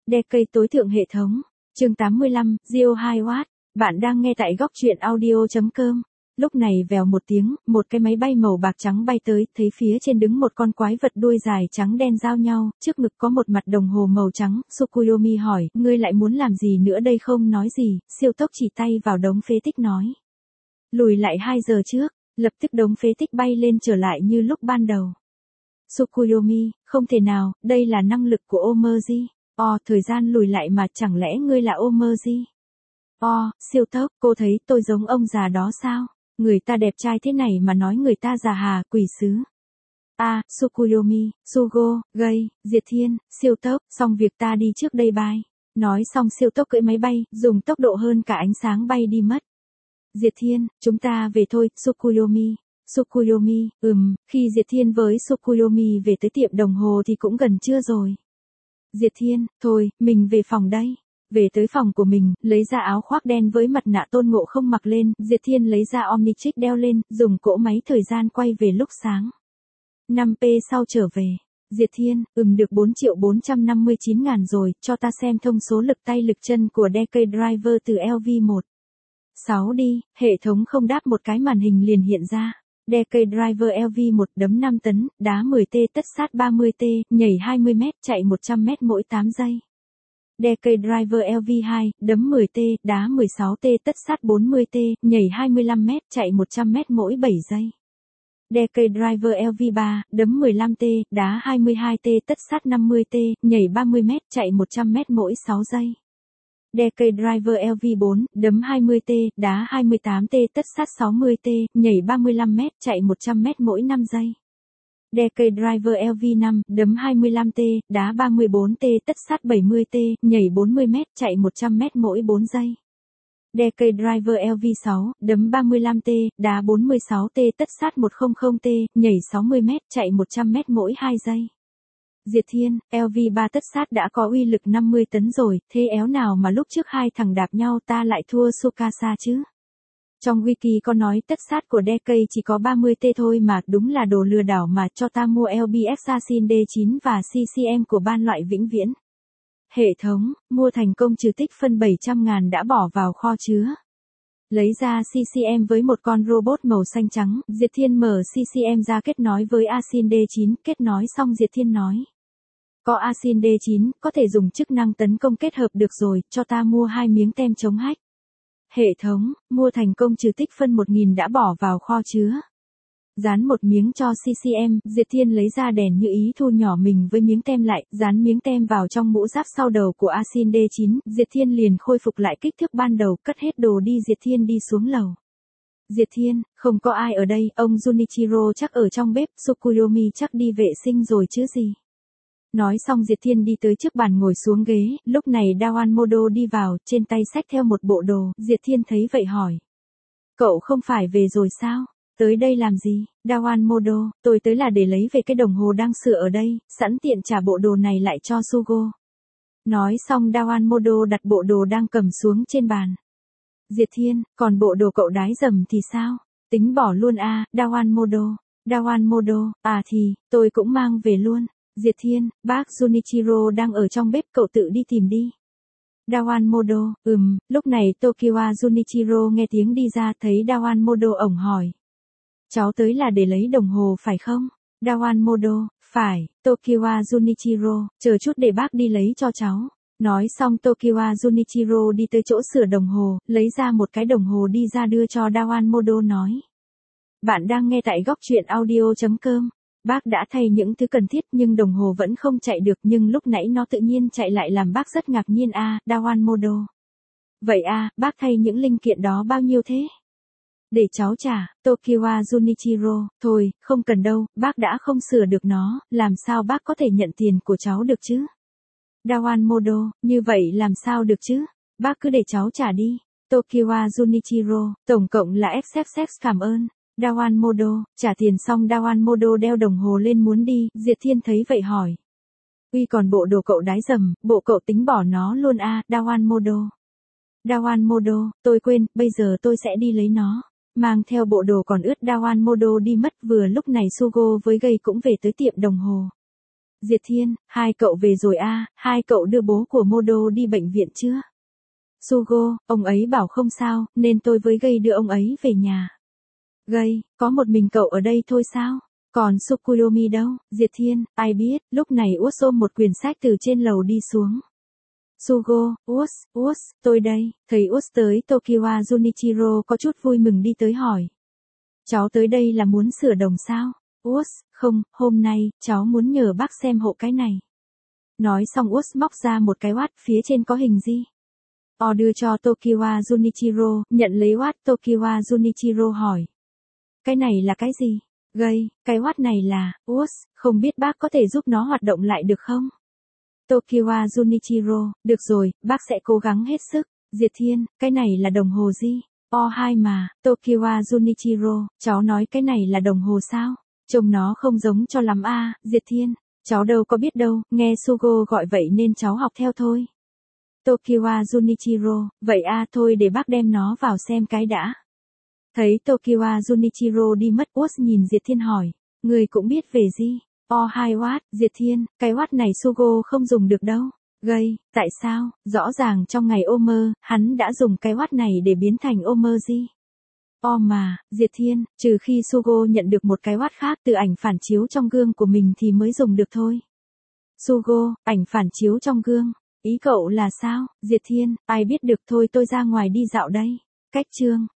Decade tối thượng hệ thống. Chương 85, Geo 2W. Bạn đang nghe tại góc truyện audio.com. Lúc này vèo một tiếng, một cái máy bay màu bạc trắng bay tới, thấy phía trên đứng một con quái vật đuôi dài trắng đen giao nhau, trước ngực có một mặt đồng hồ màu trắng. Tsukuyomi hỏi, ngươi lại muốn làm gì nữa đây? Không nói gì, siêu tốc chỉ tay vào đống phế tích nói. Lùi lại 2 giờ trước, lập tức đống phế tích bay lên trở lại như lúc ban đầu. Tsukuyomi, không thể nào, đây là năng lực của Omerji. Thời gian lùi lại mà, chẳng lẽ ngươi là Omerji? Siêu tốc, cô thấy tôi giống ông già đó sao? Người ta đẹp trai thế này mà nói người ta già hà, quỷ sứ. Tsukuyomi, Sugo, Gây, Diệt Thiên, siêu tốc, xong việc ta đi trước đây bye. Nói xong siêu tốc cưỡi máy bay, dùng tốc độ hơn cả ánh sáng bay đi mất. Diệt Thiên, chúng ta về thôi, Tsukuyomi. Tsukuyomi, khi Diệt Thiên với Tsukuyomi về tới tiệm đồng hồ thì cũng gần trưa rồi. Diệt Thiên, thôi, mình về phòng đây. Về tới phòng của mình, lấy ra áo khoác đen với mặt nạ Tôn Ngộ Không mặc lên, Diệt Thiên lấy ra Omnitrix đeo lên, dùng cỗ máy thời gian quay về lúc sáng. 5p sau trở về. Diệt Thiên, được 4.459.000 rồi, cho ta xem thông số lực tay lực chân của Decade Driver từ LV1. 6 đi, hệ thống không đáp, một cái màn hình liền hiện ra. Decade Driver LV1 đấm 5 tấn, đá 10t tất sát 30t, nhảy 20m, chạy 100m mỗi 8 giây. Decade Driver LV2, đấm 10t, đá 16t tất sát 40t, nhảy 25m, chạy 100m mỗi 7 giây. Decade Driver LV3, đấm 15t, đá 22t tất sát 50t, nhảy 30m, chạy 100m mỗi 6 giây. Decade Driver LV4, đấm 20t, đá 28t tất sát 60t, nhảy 35m, chạy 100m mỗi 5 giây. Decade Driver LV5, đấm 25t, đá 34t tất sát 70t, nhảy 40m, chạy 100m mỗi 4 giây. Decade Driver LV6, đấm 35t, đá 46t tất sát 100t, nhảy 60m, chạy 100m mỗi 2 giây. Diệt Thiên, LV3 tất sát đã có uy lực 50 tấn rồi, thế éo nào mà lúc trước hai thằng đạp nhau ta lại thua Tsukasa chứ? Trong wiki có nói tất sát của Decade chỉ có 30t thôi mà, đúng là đồ lừa đảo mà, cho ta mua LB Assassin D9 và CCM của ban loại vĩnh viễn. Hệ thống, mua thành công, trừ tích phân 700.000 đã bỏ vào kho chứa. Lấy ra CCM với một con robot màu xanh trắng, Diệt Thiên mở CCM ra kết nối với Asin D9, kết nối xong Diệt Thiên nói. Có Asin D9, có thể dùng chức năng tấn công kết hợp được rồi, cho ta mua 2 miếng tem chống hack. Hệ thống, mua thành công, trừ tích phân 1.000 đã bỏ vào kho chứa. Dán một miếng cho CCM, Diệt Thiên lấy ra đèn như ý thu nhỏ mình với miếng tem lại, dán miếng tem vào trong mũ giáp sau đầu của Asin D9, Diệt Thiên liền khôi phục lại kích thước ban đầu, cất hết đồ đi. Diệt Thiên đi xuống lầu. Diệt Thiên, không có ai ở đây, ông Junichiro chắc ở trong bếp, Tsukuyomi chắc đi vệ sinh rồi chứ gì. Nói xong Diệt Thiên đi tới trước bàn ngồi xuống ghế, lúc này Dawan Modo đi vào, trên tay xách theo một bộ đồ, Diệt Thiên thấy vậy hỏi. Cậu không phải về rồi sao? Tới đây làm gì? Dawan Modo, tôi tới là để lấy về cái đồng hồ đang sửa ở đây, sẵn tiện trả bộ đồ này lại cho Sugo. Nói xong Dawan Modo đặt bộ đồ đang cầm xuống trên bàn. Diệt Thiên, còn bộ đồ cậu đái dầm thì sao? Tính bỏ luôn Dawan Modo. Dawan Modo, thì, tôi cũng mang về luôn. Diệt Thiên, bác Junichiro đang ở trong bếp, cậu tự đi tìm đi. Dawan Modo, lúc này Tokiwa Junichiro nghe tiếng đi ra, thấy Dawan Modo ổng hỏi. Cháu tới là để lấy đồng hồ phải không? Dawan Modo, phải. Tokiwa Junichiro, chờ chút để bác đi lấy cho cháu. Nói xong Tokiwa Junichiro đi tới chỗ sửa đồng hồ, lấy ra một cái đồng hồ đi ra đưa cho Dawan Modo nói. Bạn đang nghe tại góc truyện audio.com. Bác đã thay những thứ cần thiết nhưng đồng hồ vẫn không chạy được, nhưng lúc nãy nó tự nhiên chạy lại làm bác rất ngạc nhiên. Dawan Modo. Vậy bác thay những linh kiện đó bao nhiêu thế? Để cháu trả. Tokiwa Junichiro, thôi, không cần đâu, bác đã không sửa được nó, làm sao bác có thể nhận tiền của cháu được chứ? Dawan Modo, như vậy làm sao được chứ? Bác cứ để cháu trả đi. Tokiwa Junichiro, tổng cộng là XXX, cảm ơn. Dawan Modo, trả tiền xong Dawan Modo đeo đồng hồ lên muốn đi, Diệt Thiên thấy vậy hỏi. Uy, còn bộ đồ cậu đái dầm, bộ cậu tính bỏ nó luôn Dawan Modo. Dawan Modo, tôi quên, bây giờ tôi sẽ đi lấy nó. Mang theo bộ đồ còn ướt Dawan Modo đi mất, vừa lúc này Sugo với Gây cũng về tới tiệm đồng hồ. Diệt Thiên, hai cậu về rồi à, hai cậu đưa bố của Modo đi bệnh viện chưa? Sugo, ông ấy bảo không sao, nên tôi với Gây đưa ông ấy về nhà. Gây, có một mình cậu ở đây thôi sao? Còn Tsukuyomi đâu? Diệt Thiên, ai biết, lúc này Út ôm một quyển sách từ trên lầu đi xuống. Sugo, Út, tôi đây, thầy Út tới Tokiwa Junichiro có chút vui mừng đi tới hỏi. Cháu tới đây là muốn sửa đồng sao? Út, không, hôm nay, cháu muốn nhờ bác xem hộ cái này. Nói xong Út móc ra một cái oát, phía trên có hình gì? Đưa cho Tokiwa Junichiro, nhận lấy oát Tokiwa Junichiro hỏi. Cái này là cái gì? Gây, cái oát này là, Út, không biết bác có thể giúp nó hoạt động lại được không? Tokiwa Junichiro, được rồi, bác sẽ cố gắng hết sức. Diệt Thiên, cái này là đồng hồ gì? O2 mà, Tokiwa Junichiro, cháu nói cái này là đồng hồ sao? Trông nó không giống cho lắm à, Diệt Thiên, cháu đâu có biết đâu, nghe Sugo gọi vậy nên cháu học theo thôi. Tokiwa Junichiro, vậy à thôi để bác đem nó vào xem cái đã. Thấy Tokiwa Junichiro đi mất, Út nhìn Diệt Thiên hỏi, người cũng biết về gì? O2 watt, Diệt Thiên, cái watt này Sugo không dùng được đâu. Gây, tại sao? Rõ ràng trong ngày Omer, hắn đã dùng cái watt này để biến thành Omerji. Mà, Diệt Thiên, trừ khi Sugo nhận được một cái watt khác từ ảnh phản chiếu trong gương của mình thì mới dùng được thôi. Sugo, ảnh phản chiếu trong gương. Ý cậu là sao? Diệt Thiên, ai biết được thôi tôi ra ngoài đi dạo đây. Cách chương.